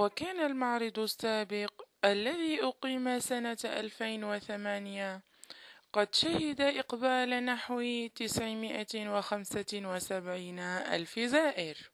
وكان المعرض السابق الذي أقيم سنة 2008 قد شهد إقبال نحو 975 ألف زائر.